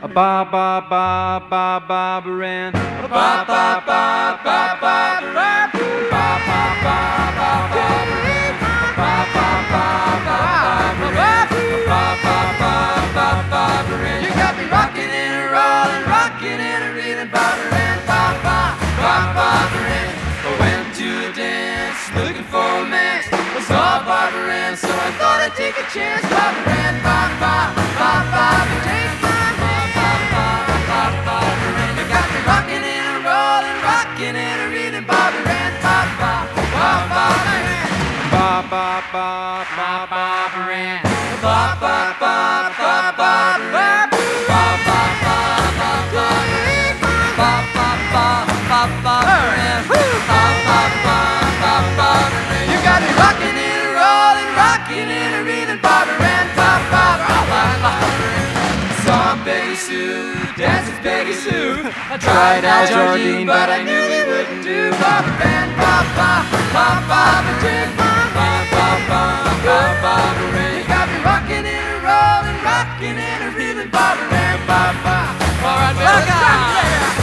A ba ba ba ba Barbara, a ba ba ba ba Barbara, ba ba ba ba Barbara, ba ba ba ba Barbara. You got me rocking and rolling, rocking and reeling, Barbara, ba ba ba Barbara. I went to a dance looking for a man. I saw Barbara, so I thought I'd take a chance. Barbara, ba ba ba Barbara, take my rockin' and rollin', rockin' and reading, Barbara and Papa, Papa, Ba ba ba ba Barbara and Ba ba ba ba Barbara, Ba ba ba ba Ba ba ba ba Barbara and Ba ba ba ba Barbara. You got me rockin' and rollin', rockin' and reading, Barbara and Papa, Papa. Saw Peggy Sue, dance with Peggy Sue. I tried Al Jardine, but I knew he wouldn't do. Barbara and Papa, Papa, take my Barbara. You got me rockin' and rollin', rockin' and reeling, Barbara and Papa. All right, man, let's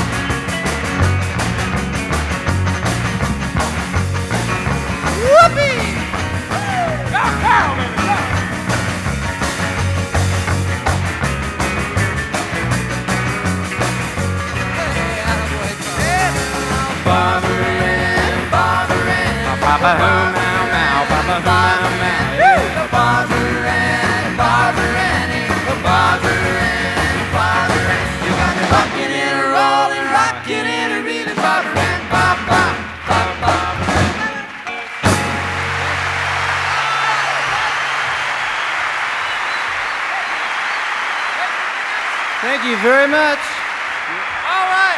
whoopee! Go, baby, go! Barbara and Barbara, Barbara and Barbara and Barbara and Barbara and Barbara. You got me rockin' and rollin', rockin' and reeling, Barbara and Barbara. Thank you very much. All right.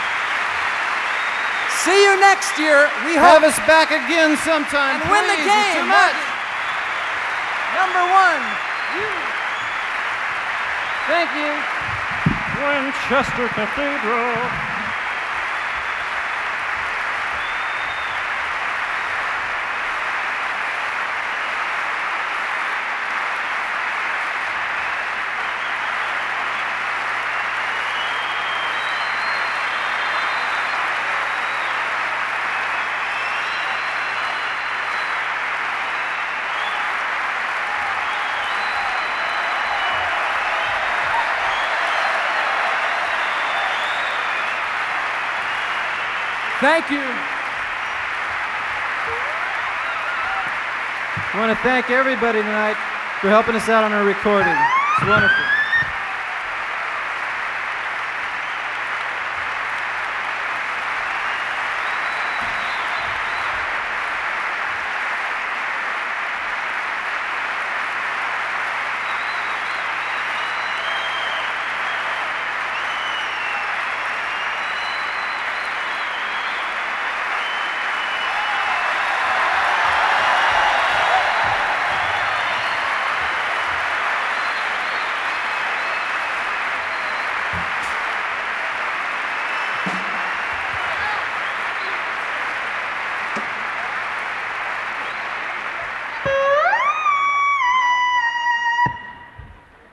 See you next year. We Have hope us back again sometime. and win the please. It's game. too much. Number one. Thank you. Winchester Cathedral. Thank you. I want to thank everybody tonight for helping us out on our recording. It's wonderful.